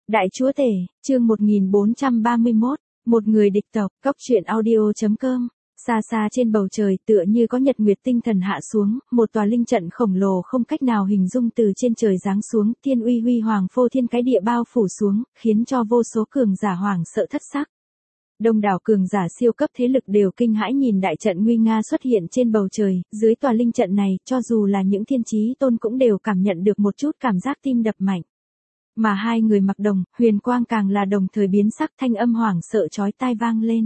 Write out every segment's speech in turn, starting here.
Đại Chúa Tể, chương 1431, một người địch tộc, Cốc truyện audio.com. Xa xa trên bầu trời tựa như có nhật nguyệt tinh thần hạ xuống, một tòa linh trận khổng lồ không cách nào hình dung từ trên trời giáng xuống, thiên uy huy hoàng phô thiên cái địa bao phủ xuống, khiến cho vô số cường giả hoảng sợ thất sắc. Đông đảo cường giả siêu cấp thế lực đều kinh hãi nhìn đại trận nguy nga xuất hiện trên bầu trời, dưới tòa linh trận này, cho dù là những thiên chí tôn cũng đều cảm nhận được một chút cảm giác tim đập mạnh. Mà hai người mặc đồng, huyền quang càng là đồng thời biến sắc, thanh âm hoảng sợ chói tai vang lên.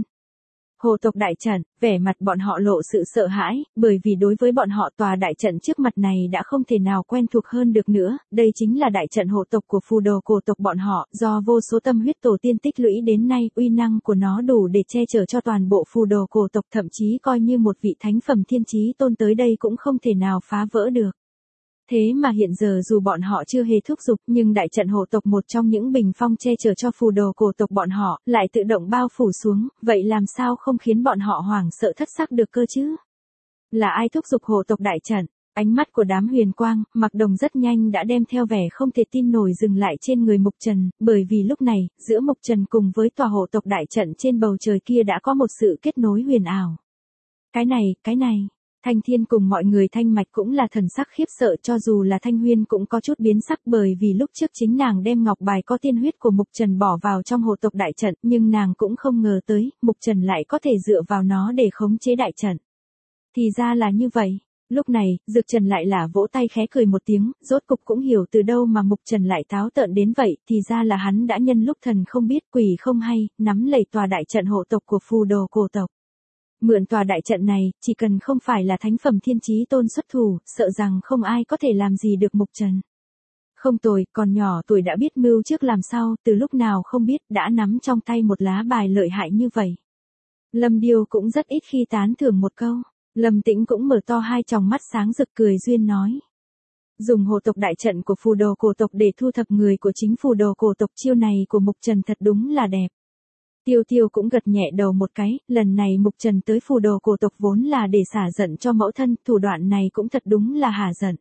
Hồ tộc đại trận, vẻ mặt bọn họ lộ sự sợ hãi, bởi vì đối với bọn họ tòa đại trận trước mặt này đã không thể nào quen thuộc hơn được nữa, đây chính là đại trận hộ tộc của phù đồ cổ tộc bọn họ, do vô số tâm huyết tổ tiên tích lũy đến nay, uy năng của nó đủ để che chở cho toàn bộ phù đồ cổ tộc, thậm chí coi như một vị thánh phẩm thiên chí tôn tới đây cũng không thể nào phá vỡ được. Thế mà hiện giờ dù bọn họ chưa hề thúc giục, nhưng đại trận hộ tộc một trong những bình phong che chở cho phù đồ cổ tộc bọn họ, lại tự động bao phủ xuống, vậy làm sao không khiến bọn họ hoảng sợ thất sắc được cơ chứ? Là ai thúc giục hộ tộc đại trận? Ánh mắt của đám huyền quang, mặc đồng rất nhanh đã đem theo vẻ không thể tin nổi dừng lại trên người Mục Trần, bởi vì lúc này, giữa Mục Trần cùng với tòa hộ tộc đại trận trên bầu trời kia đã có một sự kết nối huyền ảo. Cái này. Thanh Thiên cùng mọi người Thanh Mạch cũng là thần sắc khiếp sợ, cho dù là Thanh Huyên cũng có chút biến sắc, bởi vì lúc trước chính nàng đem ngọc bài có tiên huyết của Mục Trần bỏ vào trong hộ tộc đại trận, nhưng nàng cũng không ngờ tới, Mục Trần lại có thể dựa vào nó để khống chế đại trận. Thì ra là như vậy. Lúc này, Dược Trần lại là vỗ tay khẽ cười một tiếng, rốt cục cũng hiểu từ đâu mà Mục Trần lại táo tợn đến vậy, thì ra là hắn đã nhân lúc thần không biết quỷ không hay, nắm lấy tòa đại trận hộ tộc của phù đồ cổ tộc. Mượn tòa đại trận này, chỉ cần không phải là thánh phẩm thiên chí tôn xuất thủ, sợ rằng không ai có thể làm gì được Mục Trần. Không tồi, còn nhỏ tuổi đã biết mưu trước làm sau, từ lúc nào không biết đã nắm trong tay một lá bài lợi hại như vậy. Lâm Điêu cũng rất ít khi tán thưởng một câu, Lâm Tĩnh cũng mở to hai tròng mắt sáng rực cười duyên nói. Dùng hộ tộc đại trận của phù đồ cổ tộc để thu thập người của chính phù đồ cổ tộc, chiêu này của Mục Trần thật đúng là đẹp. Tiêu Tiêu cũng gật nhẹ đầu một cái, lần này Mục Trần tới phù đồ cổ tộc vốn là để xả giận cho mẫu thân, thủ đoạn này cũng thật đúng là hả giận.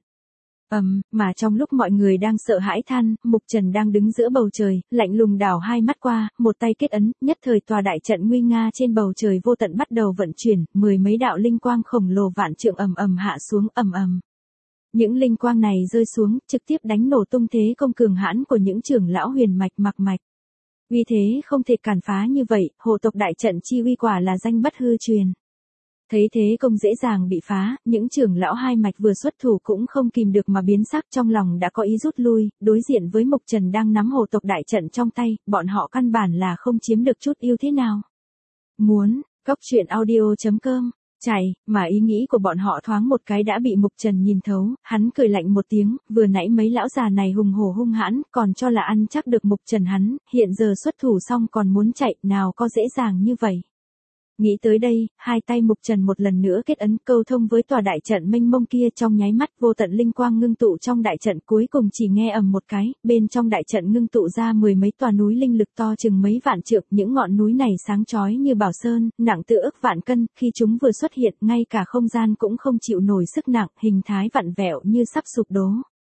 Mà trong lúc mọi người đang sợ hãi than, Mục Trần đang đứng giữa bầu trời, lạnh lùng đảo hai mắt qua, một tay kết ấn, nhất thời tòa đại trận nguy nga trên bầu trời vô tận bắt đầu vận chuyển, mười mấy đạo linh quang khổng lồ vạn trượng hạ xuống ầm. Những linh quang này rơi xuống, trực tiếp đánh nổ tung thế công cường hãn của những trưởng lão huyền mạch mặc mạch. Uy thế không thể cản phá như vậy, hộ tộc đại trận chi uy quả là danh bất hư truyền. Thấy thế công dễ dàng bị phá, những trưởng lão hai mạch vừa xuất thủ cũng không kìm được mà biến sắc, trong lòng đã có ý rút lui, đối diện với Mục Trần đang nắm hộ tộc đại trận trong tay, bọn họ căn bản là không chiếm được chút ưu thế nào. Muốn, Cốc truyện audio.com. Chạy, mà ý nghĩ của bọn họ thoáng một cái đã bị Mục Trần nhìn thấu, hắn cười lạnh một tiếng, vừa nãy mấy lão già này hùng hổ hung hãn, còn cho là ăn chắc được Mục Trần hắn, hiện giờ xuất thủ xong còn muốn chạy, nào có dễ dàng như vậy. Nghĩ tới đây, hai tay Mục Trần một lần nữa kết ấn câu thông với tòa đại trận mênh mông kia, trong nháy mắt vô tận linh quang ngưng tụ trong đại trận, cuối cùng chỉ nghe ầm một cái, bên trong đại trận ngưng tụ ra mười mấy tòa núi linh lực to chừng mấy vạn trượng, những ngọn núi này sáng chói như bảo sơn, nặng tựa ức vạn cân, khi chúng vừa xuất hiện, ngay cả không gian cũng không chịu nổi sức nặng, hình thái vặn vẹo như sắp sụp đổ.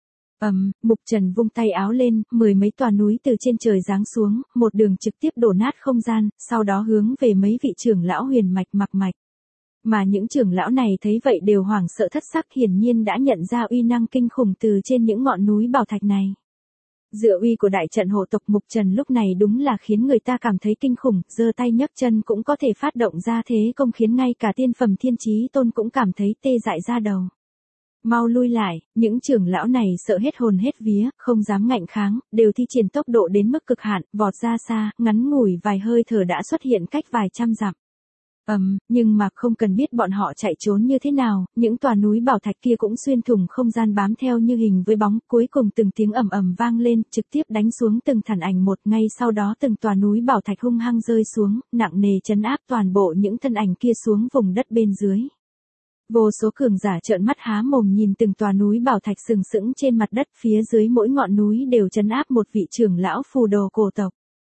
Mục Trần vung tay áo lên, mười mấy tòa núi từ trên trời giáng xuống, một đường trực tiếp đổ nát không gian, sau đó hướng về mấy vị trưởng lão huyền mạch mặc mạch. Mà những trưởng lão này thấy vậy đều hoảng sợ thất sắc, hiển nhiên đã nhận ra uy năng kinh khủng từ trên những ngọn núi bảo thạch này. Dựa uy của đại trận hộ tộc, Mục Trần lúc này đúng là khiến người ta cảm thấy kinh khủng, giơ tay nhấc chân cũng có thể phát động ra thế công khiến ngay cả tiên phẩm thiên chí tôn cũng cảm thấy tê dại da đầu. Mau lui lại, những trưởng lão này sợ hết hồn hết vía, không dám ngạnh kháng, đều thi triển tốc độ đến mức cực hạn, vọt ra xa, ngắn ngủi vài hơi thở đã xuất hiện cách vài trăm dặm. Nhưng mà không cần biết bọn họ chạy trốn như thế nào, những tòa núi bảo thạch kia cũng xuyên thủng không gian bám theo như hình với bóng, cuối cùng từng tiếng ầm vang lên, trực tiếp đánh xuống từng thằn ảnh một, ngay sau đó từng tòa núi bảo thạch hung hăng rơi xuống, nặng nề trấn áp toàn bộ những thân ảnh kia xuống vùng đất bên dưới. Vô số cường giả trợn mắt há mồm nhìn từng tòa núi bảo thạch sừng sững trên mặt đất, phía dưới mỗi ngọn núi đều trấn áp một vị trưởng lão phù đồ cổ tộc.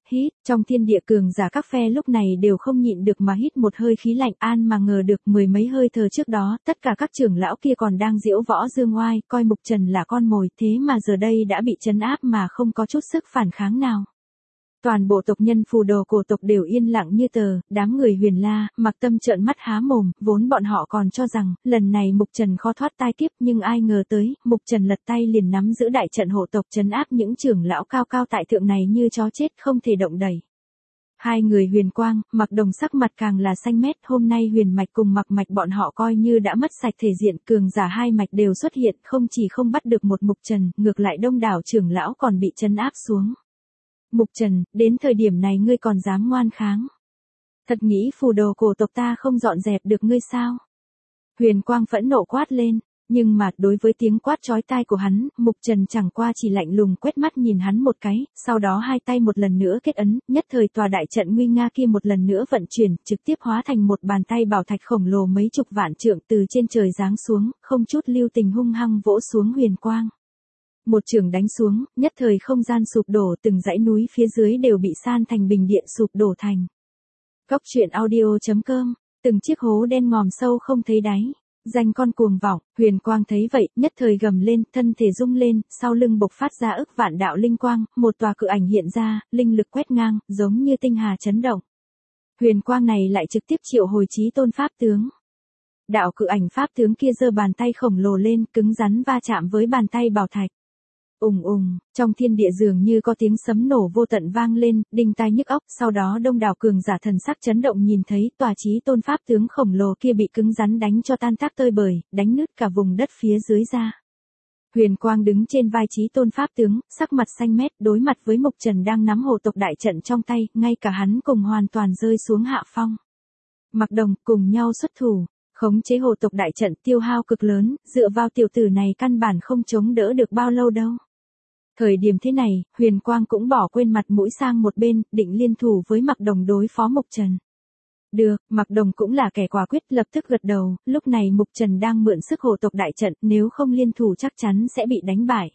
Hít, trong thiên địa cường giả các phe lúc này đều không nhịn được mà hít một hơi khí lạnh, an mà ngờ được mười mấy hơi thở trước đó, tất cả các trưởng lão kia còn đang diễu võ dương oai, coi Mục Trần là con mồi, thế mà giờ đây đã bị trấn áp mà không có chút sức phản kháng nào. Toàn bộ tộc nhân Phù Đồ cổ tộc đều yên lặng như tờ, đám người Huyền La, Mặc Tâm trợn mắt há mồm, vốn bọn họ còn cho rằng, lần này Mục Trần khó thoát tai kiếp, nhưng ai ngờ tới, Mục Trần lật tay liền nắm giữ đại trận hộ tộc trấn áp những trưởng lão cao cao tại thượng này như chó chết không thể động đậy. Hai người Huyền Quang, Mặc Đồng sắc mặt càng là xanh mét, hôm nay Huyền Mạch cùng Mặc Mạch bọn họ coi như đã mất sạch thể diện, cường giả hai mạch đều xuất hiện, không chỉ không bắt được một Mục Trần, ngược lại đông đảo trưởng lão còn bị trấn áp xuống. Mục Trần, đến thời điểm này ngươi còn dám ngoan kháng. Thật nghĩ Phù Đồ cổ tộc ta không dọn dẹp được ngươi sao? Huyền Quang phẫn nộ quát lên, nhưng mà đối với tiếng quát chói tai của hắn, Mục Trần chẳng qua chỉ lạnh lùng quét mắt nhìn hắn một cái, sau đó hai tay một lần nữa kết ấn, nhất thời tòa đại trận nguy nga kia một lần nữa vận chuyển, trực tiếp hóa thành một bàn tay bảo thạch khổng lồ mấy chục vạn trượng từ trên trời giáng xuống, không chút lưu tình hung hăng vỗ xuống Huyền Quang. Một chưởng đánh xuống, nhất thời không gian sụp đổ, từng dãy núi phía dưới đều bị san thành bình điện sụp đổ thành. Cốc truyện audio.com, từng chiếc hố đen ngòm sâu không thấy đáy. Danh con cuồng vọng, Huyền Quang thấy vậy, nhất thời gầm lên, thân thể rung lên, sau lưng bộc phát ra ức vạn đạo linh quang, một tòa cự ảnh hiện ra, linh lực quét ngang, giống như tinh hà chấn động. Huyền Quang này lại trực tiếp triệu hồi chí tôn pháp tướng. Đạo cự ảnh pháp tướng kia giơ bàn tay khổng lồ lên, cứng rắn va chạm với bàn tay bảo thạch. Ùng ùng, trong thiên địa dường như có tiếng sấm nổ vô tận vang lên, đinh tai nhức óc, sau đó đông đảo cường giả thần sắc chấn động nhìn thấy tòa chí tôn pháp tướng khổng lồ kia bị cứng rắn đánh cho tan tác tơi bời, đánh nứt cả vùng đất phía dưới ra. Huyền Quang đứng trên vai chí tôn pháp tướng, sắc mặt xanh mét, đối mặt với Mục Trần đang nắm hộ tộc đại trận trong tay, ngay cả hắn cùng hoàn toàn rơi xuống hạ phong. Mặc Đồng cùng nhau xuất thủ. Khống chế hộ tộc đại trận tiêu hao cực lớn, dựa vào tiểu tử này căn bản không chống đỡ được bao lâu đâu. Thời điểm thế này, Huyền Quang cũng bỏ quên mặt mũi sang một bên, định liên thủ với Mặc Đồng đối phó Mục Trần. Được, Mặc Đồng cũng là kẻ quả quyết, lập tức gật đầu, lúc này Mục Trần đang mượn sức hộ tộc đại trận, nếu không liên thủ chắc chắn sẽ bị đánh bại.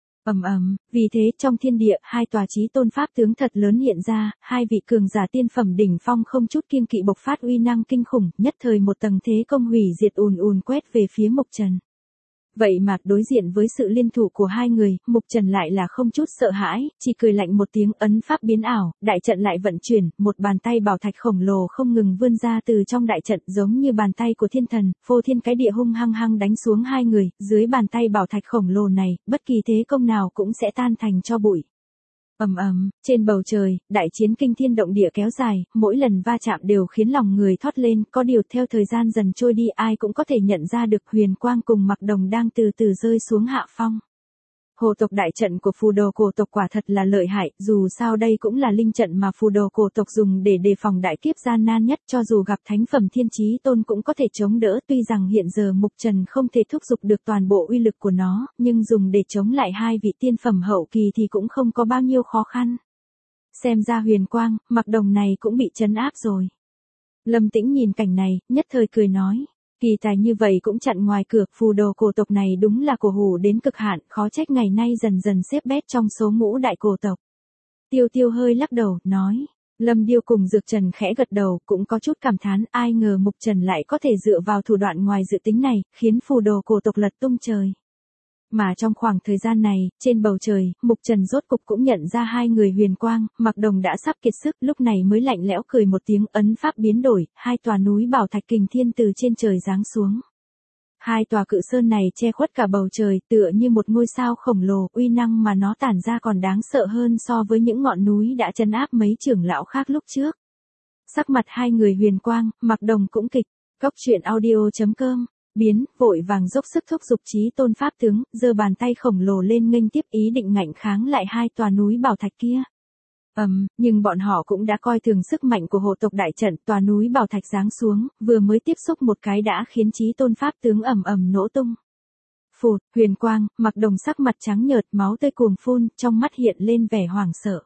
Vì thế trong thiên địa, hai tòa chí tôn pháp tướng thật lớn hiện ra, hai vị cường giả tiên phẩm đỉnh phong không chút kiêng kỵ bộc phát uy năng kinh khủng, nhất thời một tầng thế công hủy diệt ùn ùn quét về phía Mục Trần. Vậy mà đối diện với sự liên thủ của hai người, Mục Trần lại là không chút sợ hãi, chỉ cười lạnh một tiếng, ấn pháp biến ảo, đại trận lại vận chuyển, một bàn tay bảo thạch khổng lồ không ngừng vươn ra từ trong đại trận, giống như bàn tay của thiên thần, phô thiên cái địa hung hăng hăng đánh xuống hai người, dưới bàn tay bảo thạch khổng lồ này, bất kỳ thế công nào cũng sẽ tan thành tro bụi. Trên bầu trời, đại chiến kinh thiên động địa kéo dài, mỗi lần va chạm đều khiến lòng người thót lên, có điều theo thời gian dần trôi đi ai cũng có thể nhận ra được Huyền Quang cùng Mặc Đồng đang từ từ rơi xuống hạ phong. Hộ tộc đại trận của Phù Đồ cổ tộc quả thật là lợi hại, dù sao đây cũng là linh trận mà Phù Đồ cổ tộc dùng để đề phòng đại kiếp gian nan nhất, cho dù gặp thánh phẩm thiên chí tôn cũng có thể chống đỡ, tuy rằng hiện giờ Mục Trần không thể thúc giục được toàn bộ uy lực của nó, nhưng dùng để chống lại hai vị tiên phẩm hậu kỳ thì cũng không có bao nhiêu khó khăn. Xem ra Huyền Quang, Mặc Đồng này cũng bị trấn áp rồi. Lâm Tĩnh nhìn cảnh này, nhất thời cười nói. Kỳ tài như vậy cũng chặn ngoài cửa, Phù Đồ cổ tộc này đúng là cổ hủ đến cực hạn, khó trách ngày nay dần dần xếp bét trong số ngũ đại cổ tộc. Tiêu Tiêu hơi lắc đầu, nói. Lâm Điêu cùng Dược Trần khẽ gật đầu, cũng có chút cảm thán, ai ngờ Mục Trần lại có thể dựa vào thủ đoạn ngoài dự tính này, khiến Phù Đồ cổ tộc lật tung trời. Mà trong khoảng thời gian này, trên bầu trời, Mục Trần rốt cục cũng nhận ra hai người Huyền Quang, Mặc Đồng đã sắp kiệt sức, lúc này mới lạnh lẽo cười một tiếng, ấn pháp biến đổi, hai tòa núi bảo thạch kình thiên từ trên trời giáng xuống. Hai tòa cự sơn này che khuất cả bầu trời, tựa như một ngôi sao khổng lồ, uy năng mà nó tản ra còn đáng sợ hơn so với những ngọn núi đã trấn áp mấy trưởng lão khác lúc trước. Sắc mặt hai người Huyền Quang, Mặc Đồng cũng kịch. Cốc truyện audio.com biến, vội vàng dốc sức thúc giục chí tôn pháp tướng, giơ bàn tay khổng lồ lên nghênh tiếp ý định ngạnh kháng lại hai tòa núi bảo thạch kia. Nhưng bọn họ cũng đã coi thường sức mạnh của hộ tộc đại trận, tòa núi bảo thạch giáng xuống, vừa mới tiếp xúc một cái đã khiến chí tôn pháp tướng nổ tung. Phụt, Huyền Quang, Mặc Đồng sắc mặt trắng nhợt, máu tươi cuồng phun, trong mắt hiện lên vẻ hoảng sợ.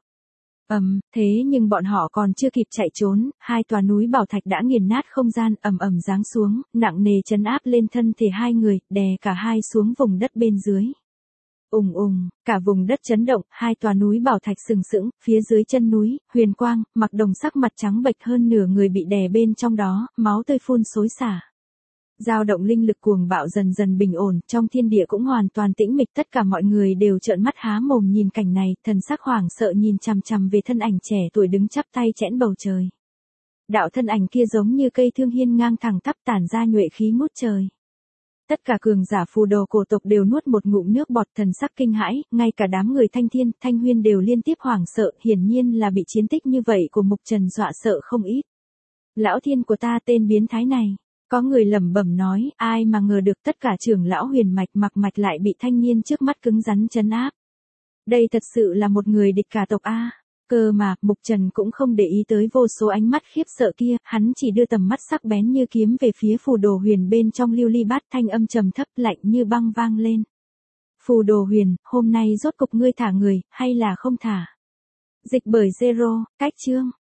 Thế nhưng bọn họ còn chưa kịp chạy trốn, hai tòa núi bảo thạch đã nghiền nát không gian, giáng xuống, nặng nề trấn áp lên thân thể hai người, đè cả hai xuống vùng đất bên dưới. Cả vùng đất chấn động, hai tòa núi bảo thạch sừng sững, phía dưới chân núi, Huyền Quang, Mặc Đồng sắc mặt trắng bệch hơn nửa người bị đè bên trong đó, máu tươi phun xối xả. Dao động linh lực cuồng bạo dần dần bình ổn, trong thiên địa cũng hoàn toàn tĩnh mịch, tất cả mọi người đều trợn mắt há mồm nhìn cảnh này, thần sắc hoảng sợ nhìn chằm chằm về thân ảnh trẻ tuổi đứng chắp tay chẽn bầu trời. Đạo thân ảnh kia giống như cây thương hiên ngang thẳng tắp tản ra nhuệ khí ngút trời. Tất cả cường giả phù đồ cổ tộc đều nuốt một ngụm nước bọt, thần sắc kinh hãi, ngay cả đám người Thanh Thiên, Thanh Huyên đều liên tiếp hoảng sợ, hiển nhiên là bị chiến tích như vậy của Mục Trần dọa sợ không ít. Lão thiên của ta, tên biến thái này. Có người lẩm bẩm nói, ai mà ngờ được tất cả trưởng lão huyền mạch Mặc Mạch lại bị thanh niên trước mắt cứng rắn trấn áp. Đây thật sự là một người địch cả tộc a. Cơ mà, Mục Trần cũng không để ý tới vô số ánh mắt khiếp sợ kia, hắn chỉ đưa tầm mắt sắc bén như kiếm về phía phù đồ huyền bên trong lưu ly bát, thanh âm trầm thấp lạnh như băng vang lên. Phù đồ huyền, hôm nay rốt cục ngươi thả người, hay là không thả? Dịch bởi Zero, cách chương.